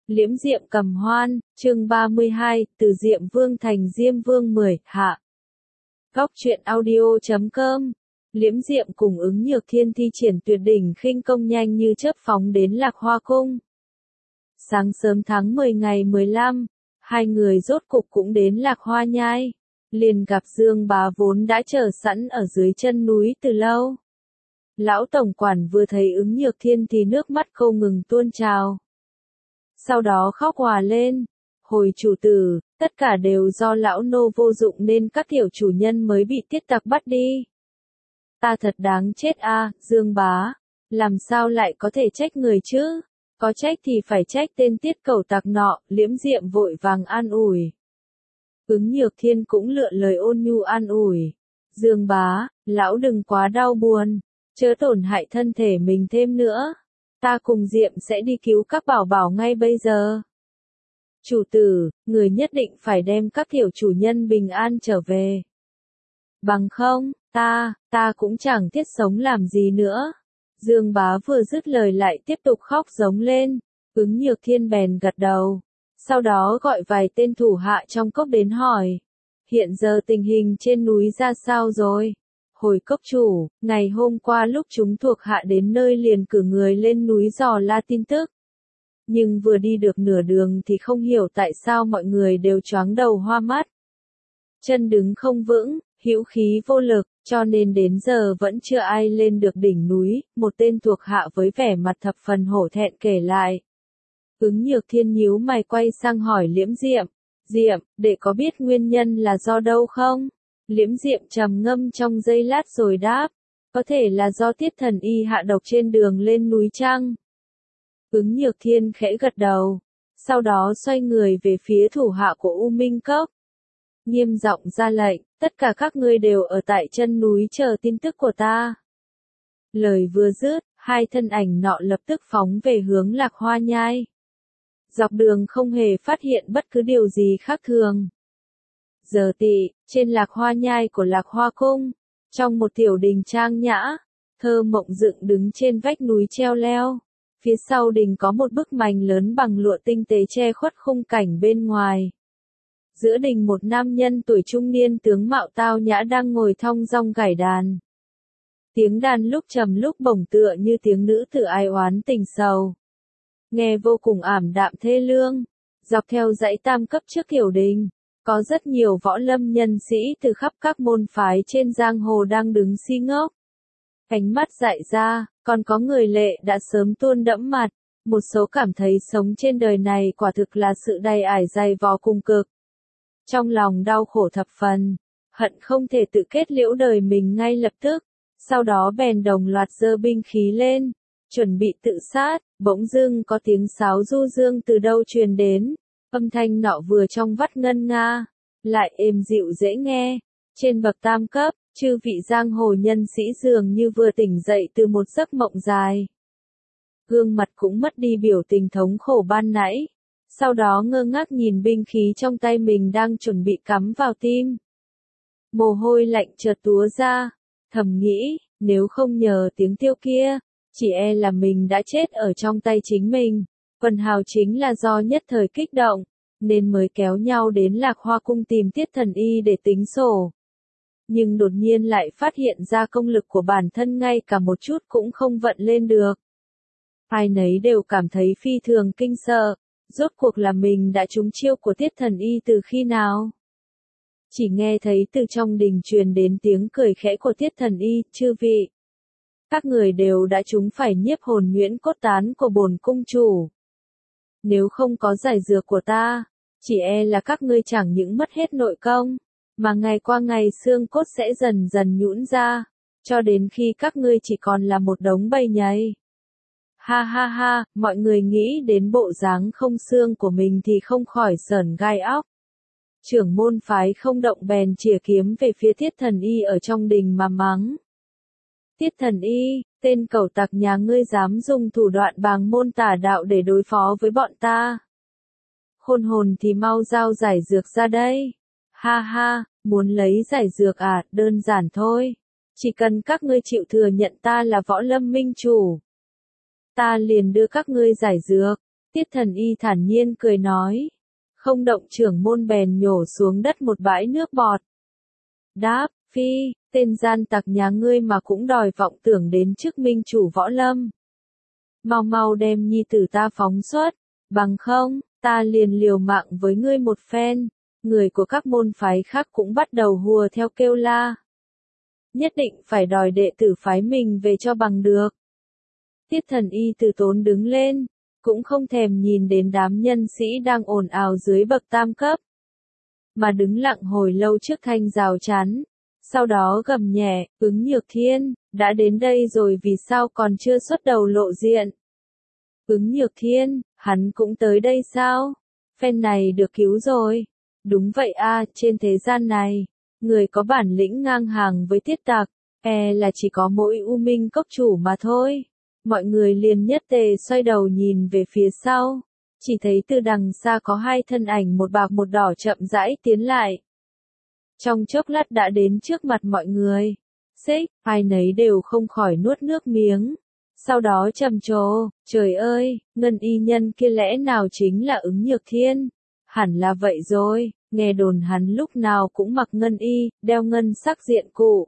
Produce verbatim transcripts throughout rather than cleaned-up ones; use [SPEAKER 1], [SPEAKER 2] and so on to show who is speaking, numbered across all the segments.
[SPEAKER 1] Liễm Diệm Cầm Hoan, chương ba mươi hai, từ Diệm Vương thành Diêm Vương mười, hạ. Góc truyện audio chấm com. Liễm Diệm cùng Ứng Nhược Thiên thi triển tuyệt đỉnh khinh công nhanh như chớp phóng đến Lạc Hoa Cung. Sáng sớm tháng mười ngày mười lăm, hai người rốt cục cũng đến Lạc Hoa Nhai. Liền gặp Dương Bá vốn đã chờ sẵn ở dưới chân núi từ lâu. Lão tổng quản vừa thấy Ứng Nhược Thiên thì nước mắt không ngừng tuôn trào. Sau đó khóc òa lên. Hồi chủ tử, tất cả đều do lão nô vô dụng nên các tiểu chủ nhân mới bị tiết tặc bắt đi. Ta thật đáng chết a, à, Dương Bá. Làm sao lại có thể trách người chứ? Có trách thì phải trách tên tiết cẩu tặc nọ. Liễm Diệm vội vàng an ủi. Ứng Nhược Thiên cũng lựa lời ôn nhu an ủi. Dương Bá, lão đừng quá đau buồn, chớ tổn hại thân thể mình thêm nữa. Ta cùng Diệm sẽ đi cứu các bảo bảo ngay bây giờ. Chủ tử, người nhất định phải đem các tiểu chủ nhân bình an trở về. Bằng không, ta, ta cũng chẳng thiết sống làm gì nữa. Dương Bá vừa dứt lời lại tiếp tục khóc giống lên. Ứng Nhược Thiên bèn gật đầu. Sau đó gọi vài tên thủ hạ trong cốc đến hỏi. Hiện giờ tình hình trên núi ra sao rồi? Hồi cốc chủ, ngày hôm qua lúc chúng thuộc hạ đến nơi liền cử người lên núi dò la tin tức. Nhưng vừa đi được nửa đường thì không hiểu tại sao mọi người đều choáng đầu hoa mắt. Chân đứng không vững, hữu khí vô lực, cho nên đến giờ vẫn chưa ai lên được đỉnh núi, một tên thuộc hạ với vẻ mặt thập phần hổ thẹn kể lại. Ứng Nhược Thiên nhíu mày quay sang hỏi Liễm Diệm. Diệm, để có biết nguyên nhân là do đâu không? Liễm Diệm trầm ngâm trong giây lát rồi đáp. Có thể là do Tiết Thần Y hạ độc trên đường lên núi chăng? Ứng Nhược Thiên khẽ gật đầu. Sau đó xoay người về phía thủ hạ của U Minh Cốc. Nghiêm giọng ra lệnh, tất cả các ngươi đều ở tại chân núi chờ tin tức của ta. Lời vừa dứt, hai thân ảnh nọ lập tức phóng về hướng Lạc Hoa Nhai. Dọc đường không hề phát hiện bất cứ điều gì khác thường. Giờ tị, trên Lạc Hoa Nhai của Lạc Hoa Cung, trong một tiểu đình trang nhã, thơ mộng dựng đứng trên vách núi treo leo. Phía sau đình có một bức mành lớn bằng lụa tinh tế che khuất khung cảnh bên ngoài. Giữa đình một nam nhân tuổi trung niên tướng mạo tao nhã đang ngồi thong dong gảy đàn. Tiếng đàn lúc trầm lúc bổng tựa như tiếng nữ tử ai oán tình sầu. Nghe vô cùng ảm đạm thê lương. Dọc theo dãy tam cấp trước tiểu đình, có rất nhiều võ lâm nhân sĩ từ khắp các môn phái trên giang hồ đang đứng si ngốc. Ánh mắt dại ra, còn có người lệ đã sớm tuôn đẫm mặt. Một số cảm thấy sống trên đời này quả thực là sự đầy ải dày vò cùng cực. Trong lòng đau khổ thập phần, hận không thể tự kết liễu đời mình ngay lập tức. Sau đó bèn đồng loạt giơ binh khí lên, chuẩn bị tự sát. Bỗng dưng có tiếng sáo du dương từ đâu truyền đến. Âm thanh nọ vừa trong vắt ngân nga, lại êm dịu dễ nghe. Trên bậc tam cấp, chư vị giang hồ nhân sĩ dường như vừa tỉnh dậy từ một giấc mộng dài. Gương mặt cũng mất đi biểu tình thống khổ ban nãy. Sau đó ngơ ngác nhìn binh khí trong tay mình đang chuẩn bị cắm vào tim. Mồ hôi lạnh chợt túa ra, thầm nghĩ, nếu không nhờ tiếng tiêu kia, chỉ e là mình đã chết ở trong tay chính mình. Phần hào chính là do nhất thời kích động, nên mới kéo nhau đến Lạc Hoa Cung tìm Tiết Thần Y để tính sổ. Nhưng đột nhiên lại phát hiện ra công lực của bản thân ngay cả một chút cũng không vận lên được. Ai nấy đều cảm thấy phi thường kinh sợ, rốt cuộc là mình đã trúng chiêu của Tiết Thần Y từ khi nào? Chỉ nghe thấy từ trong đình truyền đến tiếng cười khẽ của Tiết Thần Y, chư vị. Các người đều đã trúng phải nhiếp hồn nhuyễn cốt tán của bổn cung chủ. Nếu không có giải dược của ta, chỉ e là các ngươi chẳng những mất hết nội công, mà ngày qua ngày xương cốt sẽ dần dần nhũn ra, cho đến khi các ngươi chỉ còn là một đống bầy nhầy. Ha ha ha, mọi người nghĩ đến bộ dáng không xương của mình thì không khỏi sởn gai óc. Trưởng môn phái không động bèn chìa kiếm về phía Tiết Thần Y ở trong đình mà mắng. Tiết Thần Y, tên cẩu tặc nhà ngươi dám dùng thủ đoạn bàng môn tà đạo để đối phó với bọn ta. Khôn hồn thì mau giao giải dược ra đây. Ha ha, muốn lấy giải dược à, đơn giản thôi. Chỉ cần các ngươi chịu thừa nhận ta là võ lâm minh chủ. Ta liền đưa các ngươi giải dược. Tiết Thần Y thản nhiên cười nói. Không động trưởng môn bèn nhổ xuống đất một bãi nước bọt. Đáp, phi, tên gian tặc nhà ngươi mà cũng đòi vọng tưởng đến chức minh chủ võ lâm. Mau mau đem nhi tử ta phóng xuất, bằng không, ta liền liều mạng với ngươi một phen. Người của các môn phái khác cũng bắt đầu hùa theo kêu la. Nhất định phải đòi đệ tử phái mình về cho bằng được. Tiết Thần Y từ tốn đứng lên, cũng không thèm nhìn đến đám nhân sĩ đang ồn ào dưới bậc tam cấp. Mà đứng lặng hồi lâu trước thanh rào chắn. Sau đó gầm nhẹ, Ứng Nhược Thiên, đã đến đây rồi vì sao còn chưa xuất đầu lộ diện? Ứng Nhược Thiên, hắn cũng tới đây sao? Phen này được cứu rồi. Đúng vậy a, trên thế gian này, người có bản lĩnh ngang hàng với Tiết Tặc, e là chỉ có mỗi U Minh Cốc chủ mà thôi. Mọi người liền nhất tề xoay đầu nhìn về phía sau, chỉ thấy từ đằng xa có hai thân ảnh một bạc một đỏ chậm rãi tiến lại. Trong chốc lát đã đến trước mặt mọi người. Xích, ai nấy đều không khỏi nuốt nước miếng. Sau đó trầm trồ, trời ơi, ngân y nhân kia lẽ nào chính là Ứng Nhược Thiên? Hẳn là vậy rồi, nghe đồn hắn lúc nào cũng mặc ngân y, đeo ngân sắc diện cụ.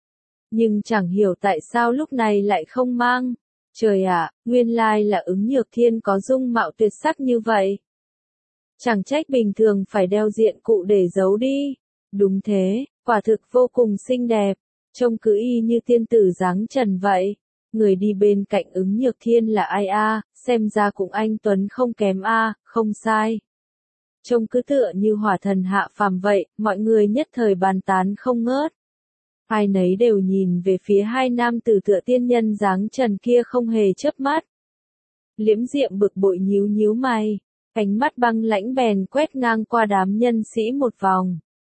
[SPEAKER 1] Nhưng chẳng hiểu tại sao lúc này lại không mang. Trời ạ, nguyên lai là Ứng Nhược Thiên có dung mạo tuyệt sắc như vậy. Chẳng trách bình thường phải đeo diện cụ để giấu đi. Đúng thế, quả thực vô cùng xinh đẹp, trông cứ y như tiên tử dáng trần vậy. Người đi bên cạnh Ứng Nhược Thiên là ai a? Xem ra cũng anh tuấn không kém a, không sai. Trông cứ tựa như hỏa thần hạ phàm vậy, mọi người nhất thời bàn tán không ngớt. Ai nấy đều nhìn về phía hai nam tử tựa tiên nhân dáng trần kia không hề chớp mắt. Liễm Diệm bực bội nhíu nhíu mày, ánh mắt băng lãnh bèn quét ngang qua đám nhân sĩ một vòng.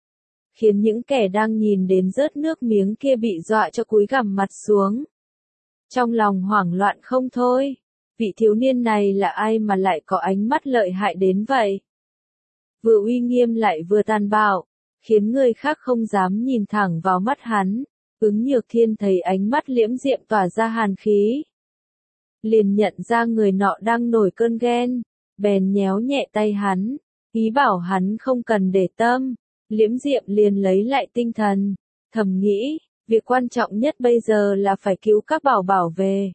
[SPEAKER 1] Khiến những kẻ đang nhìn đến rớt nước miếng kia bị dọa cho cúi gằm mặt xuống. Trong lòng hoảng loạn không thôi, vị thiếu niên này là ai mà lại có ánh mắt lợi hại đến vậy? Vừa uy nghiêm lại vừa tàn bạo, khiến người khác không dám nhìn thẳng vào mắt hắn. Ứng Nhược Thiên thấy ánh mắt Liễm Diệm tỏa ra hàn khí. Liền nhận ra người nọ đang nổi cơn ghen, bèn nhéo nhẹ tay hắn, ý bảo hắn không cần để tâm. Liễm Diệm liền lấy lại tinh thần, thầm nghĩ, việc quan trọng nhất bây giờ là phải cứu các bảo bảo về.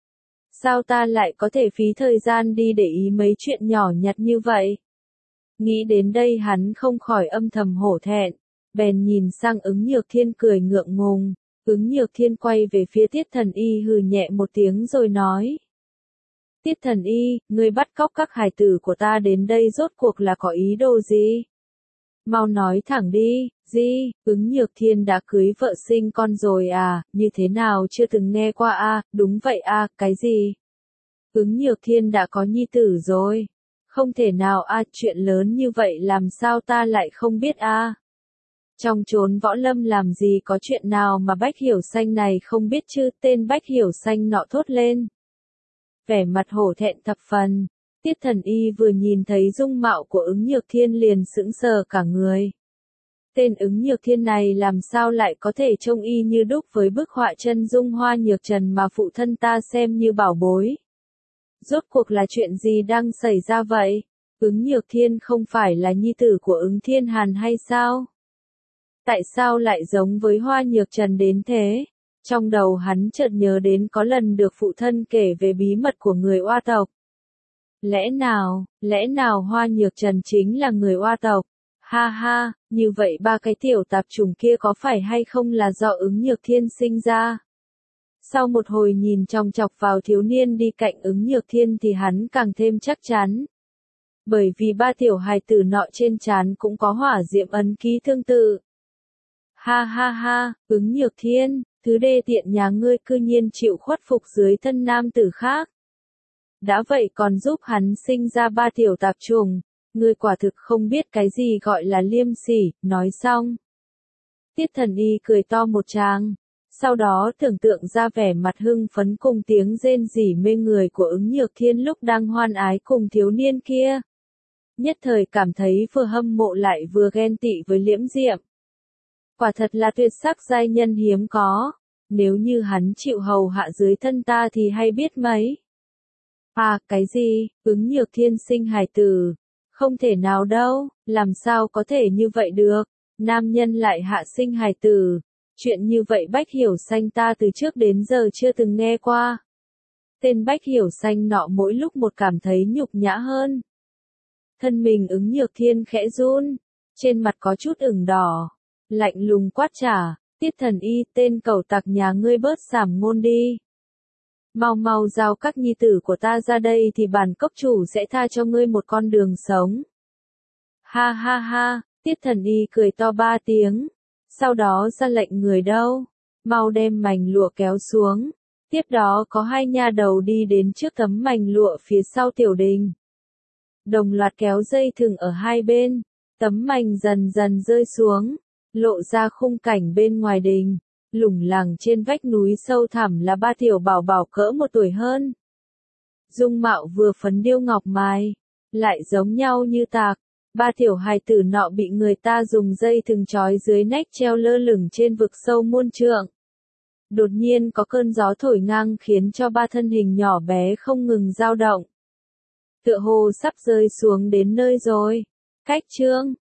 [SPEAKER 1] Sao ta lại có thể phí thời gian đi để ý mấy chuyện nhỏ nhặt như vậy? Nghĩ đến đây hắn không khỏi âm thầm hổ thẹn, bèn nhìn sang Ứng Nhược Thiên cười ngượng ngùng. Ứng Nhược Thiên quay về phía Tiết Thần Y hừ nhẹ một tiếng rồi nói. Tiết Thần Y, ngươi bắt cóc các hài tử của ta đến đây rốt cuộc là có ý đồ gì? Mau nói thẳng đi, gì, Ứng Nhược Thiên đã cưới vợ sinh con rồi à, như thế nào chưa từng nghe qua a? À, đúng vậy a, à, cái gì? Ứng Nhược Thiên đã có nhi tử rồi. Không thể nào a, à, chuyện lớn như vậy làm sao ta lại không biết a? À? Trong chốn võ lâm làm gì có chuyện nào mà Bách Hiểu Xanh này không biết chứ? Tên Bách Hiểu Xanh nọ thốt lên. Vẻ mặt hổ thẹn thập phần. Tiết Thần Y vừa nhìn thấy dung mạo của Ứng Nhược Thiên liền sững sờ cả người. Tên Ứng Nhược Thiên này làm sao lại có thể trông y như đúc với bức họa chân dung Hoa Nhược Trần mà phụ thân ta xem như bảo bối. Rốt cuộc là chuyện gì đang xảy ra vậy? Ứng Nhược Thiên không phải là nhi tử của Ứng Thiên Hàn hay sao? Tại sao lại giống với Hoa Nhược Trần đến thế? Trong đầu hắn chợt nhớ đến có lần được phụ thân kể về bí mật của người Oa tộc. Lẽ nào, lẽ nào Hoa Nhược Trần chính là người Oa tộc? Ha ha, như vậy ba cái tiểu tạp chủng kia có phải hay không là do Ứng Nhược Thiên sinh ra? Sau một hồi nhìn chòng chọc vào thiếu niên đi cạnh Ứng Nhược Thiên thì hắn càng thêm chắc chắn. Bởi vì ba tiểu hài tử nọ trên trán cũng có hỏa diệm ấn ký tương tự. Ha ha ha, Ứng Nhược Thiên, thứ đê tiện nhà ngươi cư nhiên chịu khuất phục dưới thân nam tử khác. Đã vậy còn giúp hắn sinh ra ba tiểu tạp chủng, ngươi quả thực không biết cái gì gọi là liêm sỉ. Nói xong, Tiết Thần Y cười to một tràng, sau đó tưởng tượng ra vẻ mặt hưng phấn cùng tiếng rên rỉ mê người của Ứng Nhược Thiên lúc đang hoan ái cùng thiếu niên kia. Nhất thời cảm thấy vừa hâm mộ lại vừa ghen tị với Liễm Diệm. Quả thật là tuyệt sắc giai nhân hiếm có, nếu như hắn chịu hầu hạ dưới thân ta thì hay biết mấy. À, cái gì, ứng nhược thiên sinh hài tử? Không thể nào đâu, làm sao có thể như vậy được, nam nhân lại hạ sinh hài tử. Chuyện như vậy Bách Hiểu Xanh ta từ trước đến giờ chưa từng nghe qua. Tên Bách Hiểu Xanh nọ mỗi lúc một cảm thấy nhục nhã hơn. Thân mình ứng nhược thiên khẽ run, trên mặt có chút ửng đỏ, lạnh lùng quát trả, Tiết Thần Y, tên cẩu tặc nhà ngươi bớt giảm ngôn đi. Mau mau giao các nhi tử của ta ra đây thì bản cốc chủ sẽ tha cho ngươi một con đường sống. Ha ha ha, Tiết Thần Y cười to ba tiếng, sau đó ra lệnh người đâu, mau đem mành lụa kéo xuống. Tiếp đó có hai nha đầu đi đến trước tấm mành lụa phía sau tiểu đình. Đồng loạt kéo dây thừng ở hai bên, tấm mành dần dần rơi xuống, lộ ra khung cảnh bên ngoài đình. Lủng lẳng trên vách núi sâu thẳm là ba tiểu bảo bảo cỡ một tuổi hơn. Dung mạo vừa phấn điêu ngọc mài, lại giống nhau như tạc. Ba tiểu hài tử nọ bị người ta dùng dây thừng trói dưới nách treo lơ lửng trên vực sâu muôn trượng. Đột nhiên có cơn gió thổi ngang khiến cho ba thân hình nhỏ bé không ngừng dao động. Tựa hồ sắp rơi xuống đến nơi rồi. Cách chương